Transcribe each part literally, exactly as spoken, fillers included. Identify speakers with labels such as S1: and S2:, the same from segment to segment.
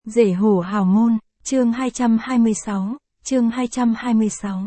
S1: Rể hổ hào môn, chương hai trăm hai mươi sáu, chương hai trăm hai mươi sáu.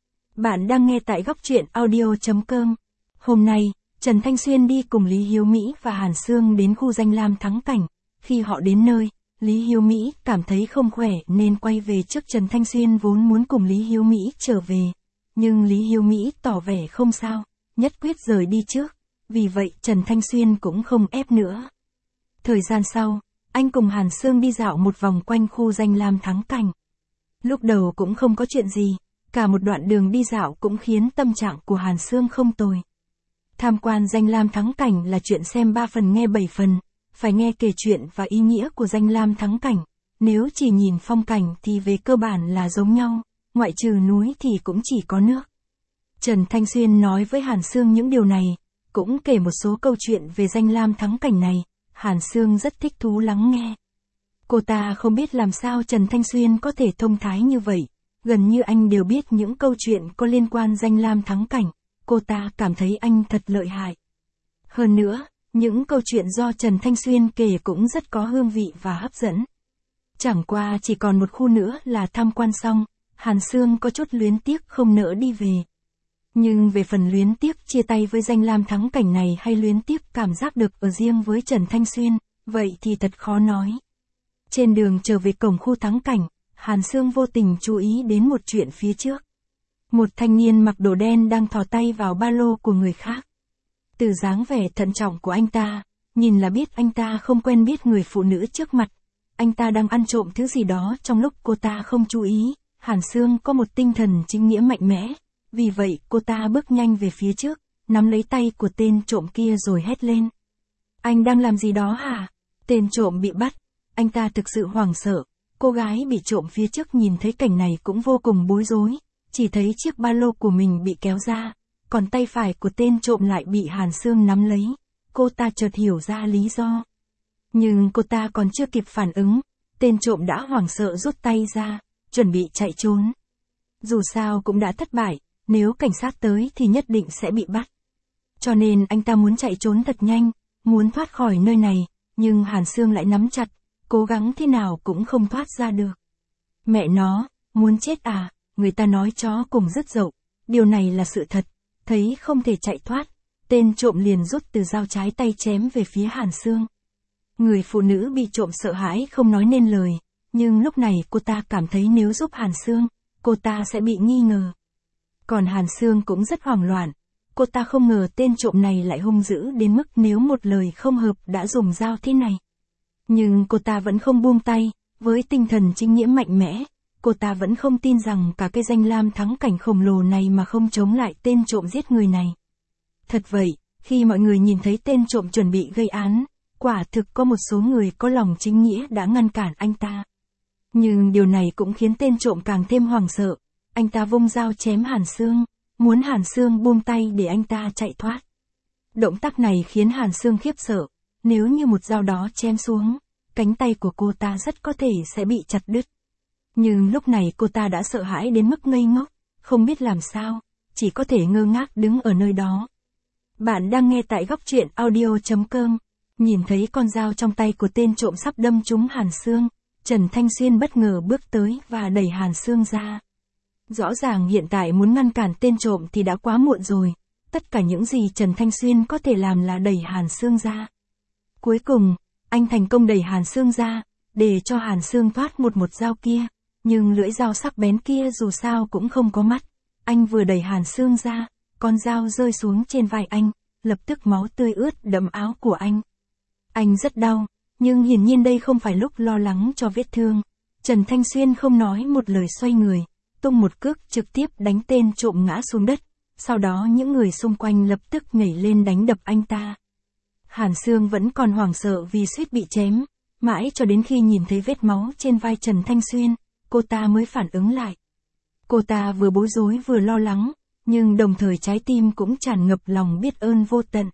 S1: Bạn đang nghe tại góc truyện audio.com. Hôm nay, Trần Thanh Xuyên đi cùng Lý Hiếu Mỹ và Hàn Sương đến khu danh lam thắng cảnh. Khi họ đến nơi, Lý Hiếu Mỹ cảm thấy không khỏe nên quay về trước. Trần Thanh Xuyên vốn muốn cùng Lý Hiếu Mỹ trở về, nhưng Lý Hiếu Mỹ tỏ vẻ không sao, nhất quyết rời đi trước. Vì vậy Trần Thanh Xuyên cũng không ép nữa. Thời gian sau, anh cùng Hàn Sương đi dạo một vòng quanh khu danh lam thắng cảnh. Lúc đầu cũng không có chuyện gì, cả một đoạn đường đi dạo cũng khiến tâm trạng của Hàn Sương không tồi. Tham quan danh lam thắng cảnh là chuyện xem ba phần nghe bảy phần, phải nghe kể chuyện và ý nghĩa của danh lam thắng cảnh. Nếu chỉ nhìn phong cảnh thì về cơ bản là giống nhau, ngoại trừ núi thì cũng chỉ có nước. Trần Thanh Xuyên nói với Hàn Sương những điều này, cũng kể một số câu chuyện về danh lam thắng cảnh này. Hàn Sương rất thích thú lắng nghe. Cô ta không biết làm sao Trần Thanh Xuyên có thể thông thái như vậy, gần như anh đều biết những câu chuyện có liên quan danh lam thắng cảnh, cô ta cảm thấy anh thật lợi hại. Hơn nữa, những câu chuyện do Trần Thanh Xuyên kể cũng rất có hương vị và hấp dẫn. Chẳng qua chỉ còn một khu nữa là tham quan xong, Hàn Sương có chút luyến tiếc không nỡ đi về. Nhưng về phần luyến tiếc chia tay với danh lam thắng cảnh này hay luyến tiếc cảm giác được ở riêng với Trần Thanh Xuyên, vậy thì thật khó nói. Trên đường trở về cổng khu thắng cảnh, Hàn Sương vô tình chú ý đến một chuyện phía trước. Một thanh niên mặc đồ đen đang thò tay vào ba lô của người khác. Từ dáng vẻ thận trọng của anh ta, nhìn là biết anh ta không quen biết người phụ nữ trước mặt. Anh ta đang ăn trộm thứ gì đó trong lúc cô ta không chú ý. Hàn Sương có một tinh thần chính nghĩa mạnh mẽ. Vì vậy cô ta bước nhanh về phía trước, nắm lấy tay của tên trộm kia rồi hét lên. Anh đang làm gì đó hả? Tên trộm bị bắt. Anh ta thực sự hoảng sợ. Cô gái bị trộm phía trước nhìn thấy cảnh này cũng vô cùng bối rối. Chỉ thấy chiếc ba lô của mình bị kéo ra, còn tay phải của tên trộm lại bị Hàn Sương nắm lấy. Cô ta chợt hiểu ra lý do. Nhưng cô ta còn chưa kịp phản ứng, tên trộm đã hoảng sợ rút tay ra, chuẩn bị chạy trốn. Dù sao cũng đã thất bại. Nếu cảnh sát tới thì nhất định sẽ bị bắt. Cho nên anh ta muốn chạy trốn thật nhanh, muốn thoát khỏi nơi này, nhưng Hàn Sương lại nắm chặt, cố gắng thế nào cũng không thoát ra được. Mẹ nó, muốn chết à, người ta nói chó cùng rứt dậu, điều này là sự thật, thấy không thể chạy thoát, tên trộm liền rút từ dao trái tay chém về phía Hàn Sương. Người phụ nữ bị trộm sợ hãi không nói nên lời, nhưng lúc này cô ta cảm thấy nếu giúp Hàn Sương, cô ta sẽ bị nghi ngờ. Còn Hàn Sương cũng rất hoảng loạn, cô ta không ngờ tên trộm này lại hung dữ đến mức nếu một lời không hợp đã dùng dao thế này. Nhưng cô ta vẫn không buông tay, với tinh thần chính nghĩa mạnh mẽ, cô ta vẫn không tin rằng cả cái danh lam thắng cảnh khổng lồ này mà không chống lại tên trộm giết người này. Thật vậy, khi mọi người nhìn thấy tên trộm chuẩn bị gây án, quả thực có một số người có lòng chính nghĩa đã ngăn cản anh ta. Nhưng điều này cũng khiến tên trộm càng thêm hoảng sợ. Anh ta vung dao chém Hàn Sương, muốn Hàn Sương buông tay để anh ta chạy thoát. Động tác này khiến Hàn Sương khiếp sợ, nếu như một dao đó chém xuống, cánh tay của cô ta rất có thể sẽ bị chặt đứt. Nhưng lúc này cô ta đã sợ hãi đến mức ngây ngốc, không biết làm sao, chỉ có thể ngơ ngác đứng ở nơi đó. Bạn đang nghe tại góc truyện audio.com, nhìn thấy con dao trong tay của tên trộm sắp đâm trúng Hàn Sương, Trần Thanh Xuyên bất ngờ bước tới và đẩy Hàn Sương ra. Rõ ràng hiện tại muốn ngăn cản tên trộm thì đã quá muộn rồi, tất cả những gì Trần Thanh Xuyên có thể làm là đẩy Hàn Sương ra. Cuối cùng, anh thành công đẩy Hàn Sương ra, để cho Hàn Sương thoát một một dao kia, nhưng lưỡi dao sắc bén kia dù sao cũng không có mắt. Anh vừa đẩy Hàn Sương ra, con dao rơi xuống trên vai anh, lập tức máu tươi ướt đẫm áo của anh. Anh rất đau, nhưng hiển nhiên đây không phải lúc lo lắng cho vết thương. Trần Thanh Xuyên không nói một lời xoay người, tung một cước trực tiếp đánh tên trộm ngã xuống đất, sau đó những người xung quanh lập tức nhảy lên đánh đập anh ta. Hàn Sương vẫn còn hoảng sợ vì suýt bị chém, mãi cho đến khi nhìn thấy vết máu trên vai Trần Thanh Xuyên, cô ta mới phản ứng lại. Cô ta vừa bối rối vừa lo lắng, nhưng đồng thời trái tim cũng tràn ngập lòng biết ơn vô tận.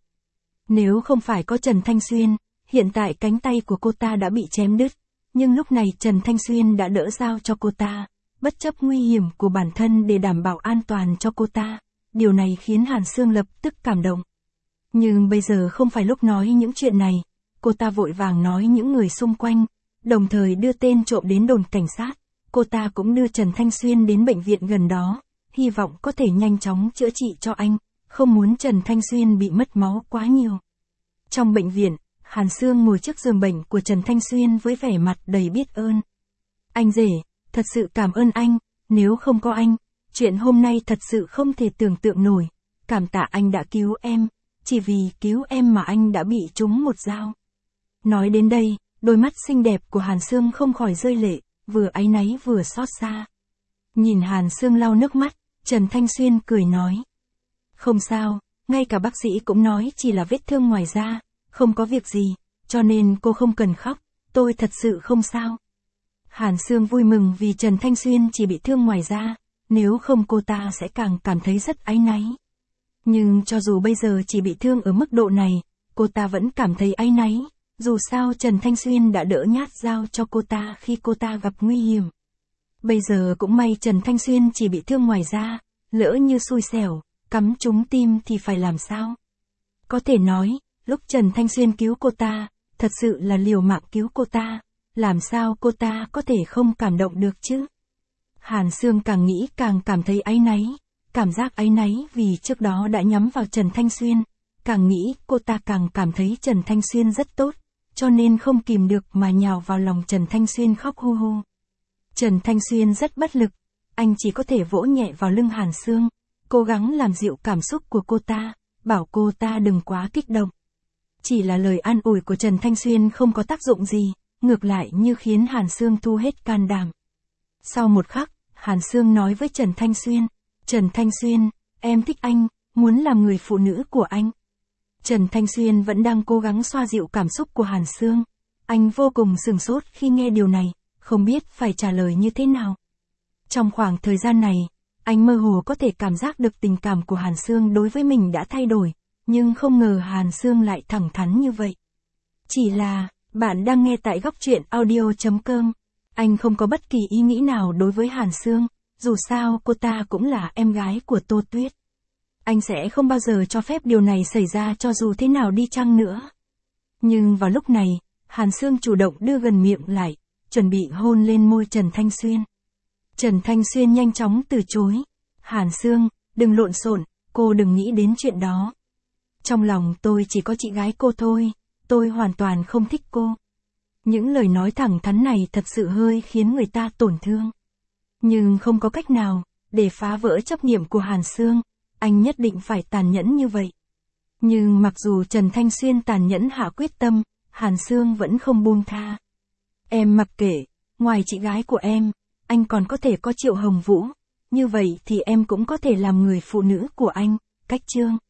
S1: Nếu không phải có Trần Thanh Xuyên, hiện tại cánh tay của cô ta đã bị chém đứt, nhưng lúc này Trần Thanh Xuyên đã đỡ dao cho cô ta, bất chấp nguy hiểm của bản thân để đảm bảo an toàn cho cô ta. Điều này khiến Hàn Sương lập tức cảm động. Nhưng bây giờ không phải lúc nói những chuyện này, cô ta vội vàng nói những người xung quanh, đồng thời đưa tên trộm đến đồn cảnh sát. Cô ta cũng đưa Trần Thanh Xuyên đến bệnh viện gần đó, hy vọng có thể nhanh chóng chữa trị cho anh, không muốn Trần Thanh Xuyên bị mất máu quá nhiều. Trong bệnh viện, Hàn Sương ngồi trước giường bệnh của Trần Thanh Xuyên với vẻ mặt đầy biết ơn. Anh rể, thật sự cảm ơn anh, nếu không có anh, chuyện hôm nay thật sự không thể tưởng tượng nổi. Cảm tạ anh đã cứu em, chỉ vì cứu em mà anh đã bị trúng một dao. Nói đến đây, đôi mắt xinh đẹp của Hàn Sương không khỏi rơi lệ, vừa áy náy vừa xót xa. Nhìn Hàn Sương lau nước mắt, Trần Thanh Xuyên cười nói. Không sao, ngay cả bác sĩ cũng nói chỉ là vết thương ngoài da, không có việc gì, cho nên cô không cần khóc, tôi thật sự không sao. Hàn Sương vui mừng vì Trần Thanh Xuyên chỉ bị thương ngoài da, nếu không cô ta sẽ càng cảm thấy rất áy náy. Nhưng cho dù bây giờ chỉ bị thương ở mức độ này, cô ta vẫn cảm thấy áy náy, dù sao Trần Thanh Xuyên đã đỡ nhát dao cho cô ta khi cô ta gặp nguy hiểm. Bây giờ cũng may Trần Thanh Xuyên chỉ bị thương ngoài da, lỡ như xui xẻo, cắm trúng tim thì phải làm sao? Có thể nói, lúc Trần Thanh Xuyên cứu cô ta, thật sự là liều mạng cứu cô ta, làm sao cô ta có thể không cảm động được chứ? Hàn Sương càng nghĩ càng cảm thấy áy náy, cảm giác áy náy vì trước đó đã nhắm vào Trần Thanh Xuyên, càng nghĩ cô ta càng cảm thấy Trần Thanh Xuyên rất tốt, cho nên không kìm được mà nhào vào lòng Trần Thanh Xuyên khóc hu hu. Trần Thanh Xuyên rất bất lực, anh chỉ có thể vỗ nhẹ vào lưng Hàn Sương, cố gắng làm dịu cảm xúc của cô ta, bảo cô ta đừng quá kích động. Chỉ là lời an ủi của Trần Thanh Xuyên không có tác dụng gì, ngược lại như khiến Hàn Sương thu hết can đảm. Sau một khắc, Hàn Sương nói với Trần Thanh Xuyên, Trần Thanh Xuyên, em thích anh, muốn làm người phụ nữ của anh. Trần Thanh Xuyên vẫn đang cố gắng xoa dịu cảm xúc của Hàn Sương. Anh vô cùng sửng sốt khi nghe điều này, không biết phải trả lời như thế nào. Trong khoảng thời gian này, anh mơ hồ có thể cảm giác được tình cảm của Hàn Sương đối với mình đã thay đổi, nhưng không ngờ Hàn Sương lại thẳng thắn như vậy. Chỉ là, bạn đang nghe tại góc truyện audio chấm com. Anh không có bất kỳ ý nghĩ nào đối với Hàn Sương, dù sao cô ta cũng là em gái của Tô Tuyết. Anh sẽ không bao giờ cho phép điều này xảy ra cho dù thế nào đi chăng nữa. Nhưng vào lúc này, Hàn Sương chủ động đưa gần miệng lại, chuẩn bị hôn lên môi Trần Thanh Xuyên. Trần Thanh Xuyên nhanh chóng từ chối. Hàn Sương, đừng lộn xộn, cô đừng nghĩ đến chuyện đó. Trong lòng tôi chỉ có chị gái cô thôi, tôi hoàn toàn không thích cô. Những lời nói thẳng thắn này thật sự hơi khiến người ta tổn thương. Nhưng không có cách nào, để phá vỡ chấp niệm của Hàn Sương, anh nhất định phải tàn nhẫn như vậy. Nhưng mặc dù Trần Thanh Xuyên tàn nhẫn hạ quyết tâm, Hàn Sương vẫn không buông tha. Em mặc kệ, ngoài chị gái của em, anh còn có thể có Triệu Hồng Vũ, như vậy thì em cũng có thể làm người phụ nữ của anh, cách chương.